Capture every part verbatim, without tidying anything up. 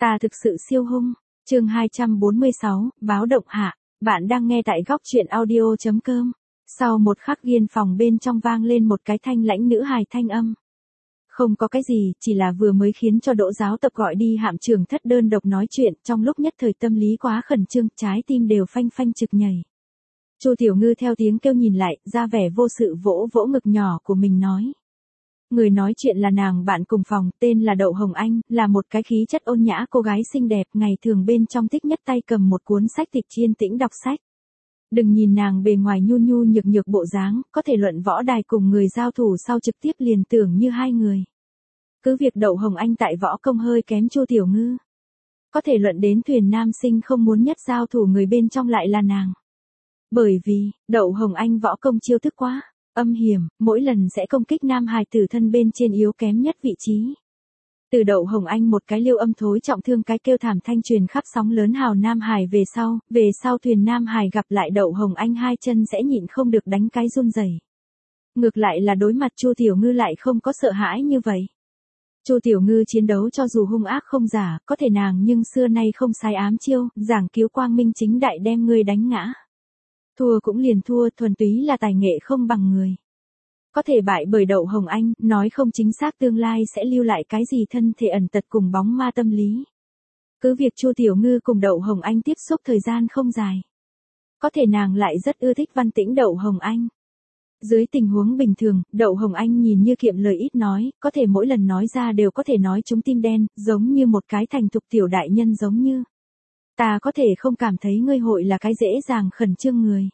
Ta thực sự siêu hung. Chương hai trăm bốn mươi sáu, báo động hạ. Bạn đang nghe tại góc truyện audio chấm com. Sau một khắc yên phòng bên trong vang lên một cái thanh lãnh nữ hài thanh âm. Không có cái gì, chỉ là vừa mới khiến cho Đỗ giáo tập gọi đi hạm trưởng thất đơn độc nói chuyện, trong lúc nhất thời tâm lý quá khẩn trương, trái tim đều phanh phanh trực nhảy. Chu Tiểu Ngư theo tiếng kêu nhìn lại, ra vẻ vô sự vỗ vỗ ngực nhỏ của mình nói. Người nói chuyện là nàng bạn cùng phòng, tên là Đậu Hồng Anh, là một cái khí chất ôn nhã cô gái xinh đẹp, ngày thường bên trong thích nhất tay cầm một cuốn sách tịch yên tĩnh đọc sách. Đừng nhìn nàng bề ngoài nhu nhu nhược nhược bộ dáng, có thể luận võ đài cùng người giao thủ sau trực tiếp liền tưởng như hai người. Cứ việc Đậu Hồng Anh tại võ công hơi kém Chu Tiểu Ngư. Có thể luận đến thuyền nam sinh không muốn nhất giao thủ người bên trong lại là nàng. Bởi vì, Đậu Hồng Anh võ công chiêu thức quá âm hiểm, mỗi lần sẽ công kích nam hài tử thân bên trên yếu kém nhất vị trí. Từ Đậu Hồng Anh một cái liêu âm thối trọng thương cái kêu thảm thanh truyền khắp sóng lớn hào nam hài về sau, về sau thuyền nam hài gặp lại Đậu Hồng Anh hai chân sẽ nhịn không được đánh cái run rẩy. Ngược lại là đối mặt Chu Tiểu Ngư lại không có sợ hãi như vậy. Chu Tiểu Ngư chiến đấu cho dù hung ác không giả, có thể nàng nhưng xưa nay không sai ám chiêu, giảng cứu quang minh chính đại đem ngươi đánh ngã. Thua cũng liền thua, thuần túy là tài nghệ không bằng người. Có thể bại bởi Đậu Hồng Anh, nói không chính xác tương lai sẽ lưu lại cái gì thân thể ẩn tật cùng bóng ma tâm lý. Cứ việc Chu Tiểu Ngư cùng Đậu Hồng Anh tiếp xúc thời gian không dài. Có thể nàng lại rất ưa thích văn tĩnh Đậu Hồng Anh. Dưới tình huống bình thường, Đậu Hồng Anh nhìn như kiệm lời ít nói, có thể mỗi lần nói ra đều có thể nói trúng tim đen, giống như một cái thành thục tiểu đại nhân giống như. Ta có thể không cảm thấy ngươi hội là cái dễ dàng khẩn trương người.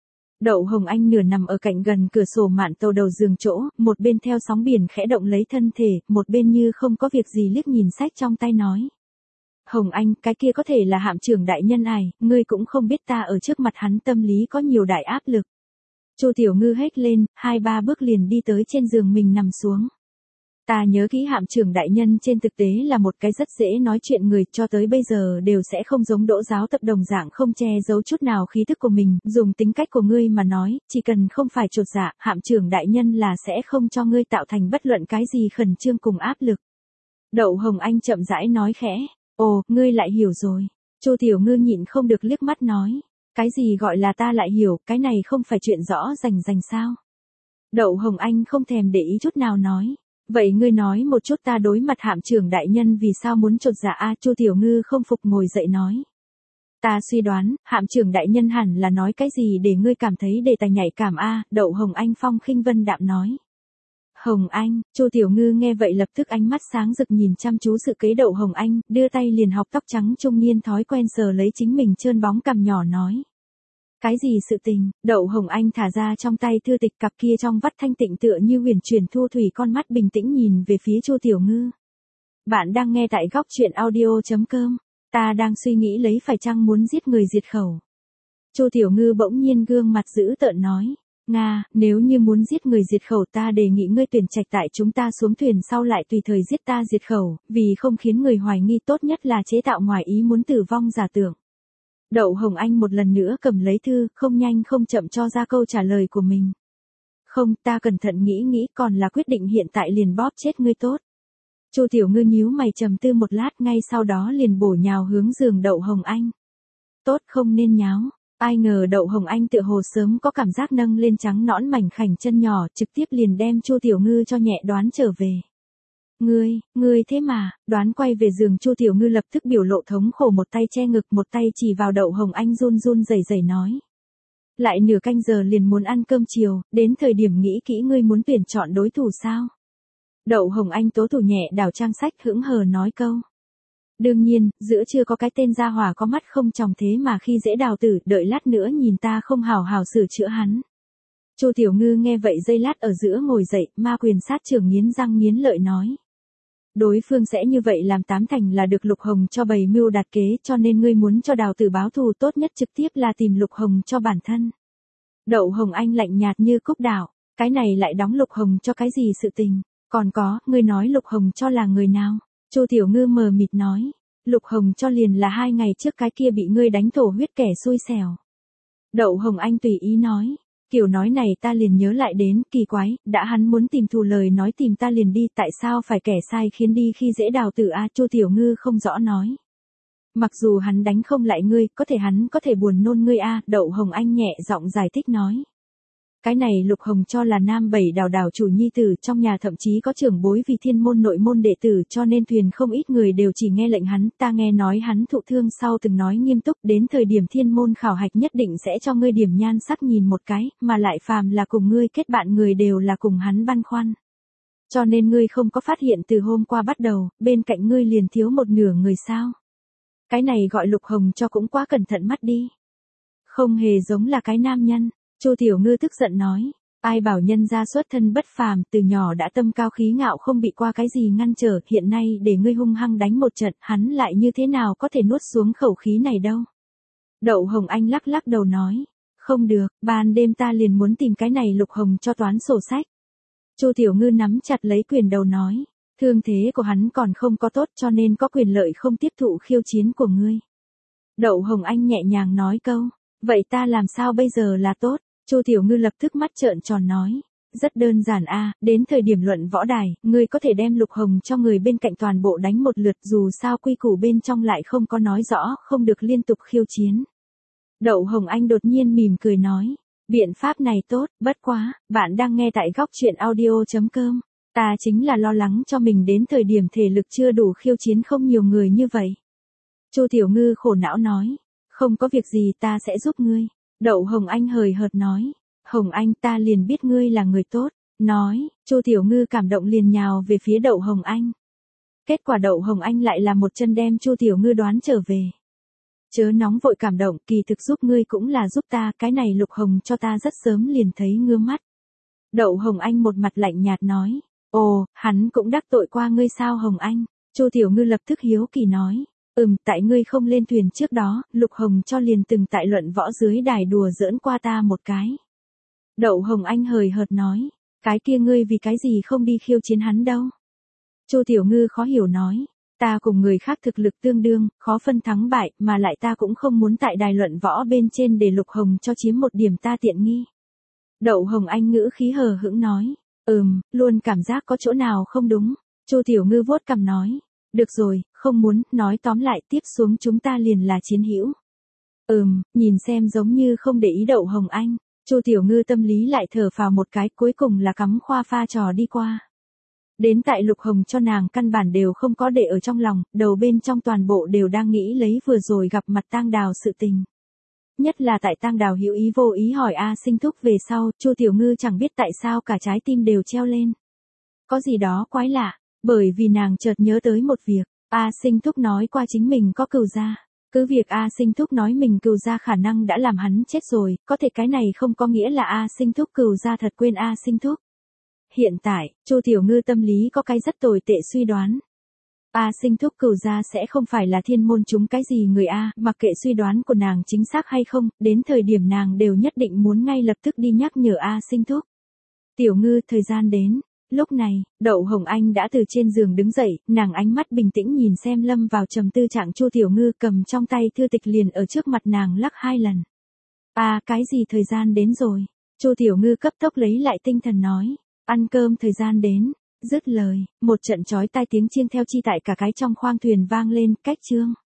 Đậu Hồng Anh nửa nằm ở cạnh gần cửa sổ mạn tàu đầu giường chỗ, một bên theo sóng biển khẽ động lấy thân thể, một bên như không có việc gì liếc nhìn sách trong tay nói. Hồng Anh, cái kia có thể là hạm trưởng đại nhân ải, ngươi cũng không biết ta ở trước mặt hắn tâm lý có nhiều đại áp lực. Chu Tiểu Ngư hét lên, hai ba bước liền đi tới trên giường mình nằm xuống. Ta nhớ kỹ hạm trưởng đại nhân trên thực tế là một cái rất dễ nói chuyện người, cho tới bây giờ đều sẽ không giống Đỗ giáo tập đồng dạng không che giấu chút nào khí thức của mình, dùng tính cách của ngươi mà nói, chỉ cần không phải chột dạ, hạm trưởng đại nhân là sẽ không cho ngươi tạo thành bất luận cái gì khẩn trương cùng áp lực. Đậu Hồng Anh chậm rãi nói khẽ, ồ, ngươi lại hiểu rồi. Chu Tiểu Ngư nhịn không được liếc mắt nói, cái gì gọi là ta lại hiểu, cái này không phải chuyện rõ rành rành sao. Đậu Hồng Anh không thèm để ý chút nào nói. Vậy ngươi nói một chút ta đối mặt hạm trưởng đại nhân vì sao muốn chột dạ a? Chu Tiểu Ngư không phục ngồi dậy nói. Ta suy đoán, hạm trưởng đại nhân hẳn là nói cái gì để ngươi cảm thấy đề tài nhạy cảm a? Đậu Hồng Anh phong khinh vân đạm nói. Hồng Anh, Chu Tiểu Ngư nghe vậy lập tức ánh mắt sáng rực nhìn chăm chú sự kế Đậu Hồng Anh, đưa tay liền học tóc trắng trung niên thói quen sờ lấy chính mình trơn bóng cằm nhỏ nói. Cái gì sự tình? Đậu Hồng Anh thả ra trong tay thư tịch, cặp kia trong vắt thanh tịnh tựa như huyền chuyển thu thủy con mắt bình tĩnh nhìn về phía Chu Tiểu Ngư. Bạn đang nghe tại góc truyện audio chấm com. Ta đang suy nghĩ lấy phải chăng muốn giết người diệt khẩu. Chu Tiểu Ngư bỗng nhiên gương mặt dữ tợn nói. Nga, nếu như muốn giết người diệt khẩu ta đề nghị ngươi tuyển trạch tại chúng ta xuống thuyền sau lại tùy thời giết ta diệt khẩu, vì không khiến người hoài nghi tốt nhất là chế tạo ngoài ý muốn tử vong giả tưởng. Đậu Hồng Anh một lần nữa cầm lấy thư, không nhanh không chậm cho ra câu trả lời của mình. Không, ta cẩn thận nghĩ nghĩ còn là quyết định hiện tại liền bóp chết ngươi tốt. Chu Tiểu Ngư nhíu mày trầm tư một lát, ngay sau đó liền bổ nhào hướng giường Đậu Hồng Anh. Tốt, không nên nháo. Ai ngờ Đậu Hồng Anh tựa hồ sớm có cảm giác nâng lên trắng nõn mảnh khảnh chân nhỏ, trực tiếp liền đem Chu Tiểu Ngư cho nhẹ đoán trở về. Ngươi, ngươi thế mà, đoán quay về giường Chu Tiểu Ngư lập tức biểu lộ thống khổ, một tay che ngực, một tay chỉ vào Đậu Hồng Anh run run rẩy rẩy nói. Lại nửa canh giờ liền muốn ăn cơm chiều, đến thời điểm nghĩ kỹ ngươi muốn tuyển chọn đối thủ sao? Đậu Hồng Anh tố thủ nhẹ đảo trang sách hững hờ nói câu. Đương nhiên, giữa chưa có cái tên gia hỏa có mắt không tròng thế mà khi dễ đào tử, đợi lát nữa nhìn ta không hào hào sửa chữa hắn. Chu Tiểu Ngư nghe vậy giây lát ở giữa ngồi dậy, ma quyền sát trưởng nghiến răng nghiến lợi nói. Đối phương sẽ như vậy làm tám thành là được Lục Hồng cho bày mưu đạt kế, cho nên ngươi muốn cho đào tử báo thù tốt nhất trực tiếp là tìm Lục Hồng cho bản thân. Đậu Hồng Anh lạnh nhạt như cúc đảo, cái này lại đóng Lục Hồng cho cái gì sự tình, còn có, ngươi nói Lục Hồng cho là người nào? Chu Tiểu Ngư mờ mịt nói, Lục Hồng cho liền là hai ngày trước cái kia bị ngươi đánh thổ huyết kẻ xui xẻo. Đậu Hồng Anh tùy ý nói. Kiểu nói này ta liền nhớ lại đến, kỳ quái, đã hắn muốn tìm thù lời nói tìm ta liền đi, tại sao phải kẻ sai khiến đi khi dễ đào tử a? Chu Tiểu Ngư không rõ nói. Mặc dù hắn đánh không lại ngươi, có thể hắn có thể buồn nôn ngươi a, Đậu Hồng Anh nhẹ giọng giải thích nói. Cái này Lục Hồng cho là Nam Bảy Đào đào chủ nhi tử, trong nhà thậm chí có trưởng bối vì thiên môn nội môn đệ tử, cho nên thuyền không ít người đều chỉ nghe lệnh hắn, ta nghe nói hắn thụ thương sau từng nói nghiêm túc, đến thời điểm thiên môn khảo hạch nhất định sẽ cho ngươi điểm nhan sắc nhìn một cái, mà lại phàm là cùng ngươi kết bạn người đều là cùng hắn băn khoăn. Cho nên ngươi không có phát hiện từ hôm qua bắt đầu, bên cạnh ngươi liền thiếu một nửa người sao? Cái này gọi Lục Hồng cho cũng quá cẩn thận mắt đi. Không hề giống là cái nam nhân. Chu Tiểu Ngư tức giận nói, ai bảo nhân gia xuất thân bất phàm, từ nhỏ đã tâm cao khí ngạo không bị qua cái gì ngăn trở, hiện nay để ngươi hung hăng đánh một trận, hắn lại như thế nào có thể nuốt xuống khẩu khí này đâu. Đậu Hồng Anh lắc lắc đầu nói, không được, ban đêm ta liền muốn tìm cái này Lục Hồng cho toán sổ sách. Chu Tiểu Ngư nắm chặt lấy quyền đầu nói, thương thế của hắn còn không có tốt cho nên có quyền lợi không tiếp thụ khiêu chiến của ngươi. Đậu Hồng Anh nhẹ nhàng nói câu, vậy ta làm sao bây giờ là tốt? Chu Tiểu Ngư lập tức mắt trợn tròn nói, rất đơn giản a, đến thời điểm luận võ đài, ngươi có thể đem Lục Hồng cho người bên cạnh toàn bộ đánh một lượt, dù sao quy củ bên trong lại không có nói rõ, không được liên tục khiêu chiến. Đậu Hồng Anh đột nhiên mỉm cười nói, biện pháp này tốt, bất quá, bạn đang nghe tại góc truyện audio chấm com, ta chính là lo lắng cho mình đến thời điểm thể lực chưa đủ khiêu chiến không nhiều người như vậy. Chu Tiểu Ngư khổ não nói, không có việc gì, ta sẽ giúp ngươi. Đậu Hồng Anh hời hợt nói, Hồng Anh, ta liền biết ngươi là người tốt. Nói, Chu Tiểu Ngư cảm động liền nhào về phía Đậu Hồng Anh. Kết quả Đậu Hồng Anh lại là một chân đem Chu Tiểu Ngư đoán trở về. Chớ nóng vội cảm động, kỳ thực giúp ngươi cũng là giúp ta, cái này Lục Hồng cho ta rất sớm liền thấy ngứa mắt. Đậu Hồng Anh một mặt lạnh nhạt nói, ồ, hắn cũng đắc tội qua ngươi sao Hồng Anh? Chu Tiểu Ngư lập tức hiếu kỳ nói, ừm, tại ngươi không lên thuyền trước đó, Lục Hồng cho liền từng tại luận võ dưới đài đùa giỡn qua ta một cái. Đậu Hồng Anh hời hợt nói, cái kia ngươi vì cái gì không đi khiêu chiến hắn đâu? Chu Tiểu Ngư khó hiểu nói, ta cùng người khác thực lực tương đương, khó phân thắng bại, mà lại ta cũng không muốn tại đài luận võ bên trên để Lục Hồng cho chiếm một điểm ta tiện nghi. Đậu Hồng Anh ngữ khí hờ hững nói, ừm, luôn cảm giác có chỗ nào không đúng. Chu Tiểu Ngư vuốt cằm nói, được rồi, không muốn, nói tóm lại tiếp xuống chúng ta liền là chiến hữu. Ừm, nhìn xem giống như không để ý Đậu Hồng Anh, Chu Tiểu Ngư tâm lý lại thở phào một cái, cuối cùng là cắm khoa pha trò đi qua. Đến tại Lục Hồng cho nàng căn bản đều không có để ở trong lòng, đầu bên trong toàn bộ đều đang nghĩ lấy vừa rồi gặp mặt Tang Đào sự tình. Nhất là tại Tang Đào hữu ý vô ý hỏi A Sinh Thúc về sau, Chu Tiểu Ngư chẳng biết tại sao cả trái tim đều treo lên. Có gì đó quái lạ, bởi vì nàng chợt nhớ tới một việc, A Sinh Thúc nói qua chính mình có cừu gia. Cứ việc A Sinh Thúc nói mình cừu gia khả năng đã làm hắn chết rồi, có thể cái này không có nghĩa là A Sinh Thúc cừu gia thật quên A Sinh Thúc. Hiện tại, Chu Tiểu Ngư tâm lý có cái rất tồi tệ suy đoán. A Sinh Thúc cừu gia sẽ không phải là thiên môn chúng cái gì người A, mặc kệ suy đoán của nàng chính xác hay không, đến thời điểm nàng đều nhất định muốn ngay lập tức đi nhắc nhở A Sinh Thúc. Tiểu Ngư, thời gian đến. Lúc này, Đậu Hồng Anh đã từ trên giường đứng dậy, nàng ánh mắt bình tĩnh nhìn xem lâm vào trầm tư trạng Chu Tiểu Ngư, cầm trong tay thư tịch liền ở trước mặt nàng lắc hai lần. À, cái gì thời gian đến rồi? Chu Tiểu Ngư cấp tốc lấy lại tinh thần nói, ăn cơm thời gian đến. Dứt lời, một trận chói tai tiếng chiêng theo chi tại cả cái trong khoang thuyền vang lên, cách chương.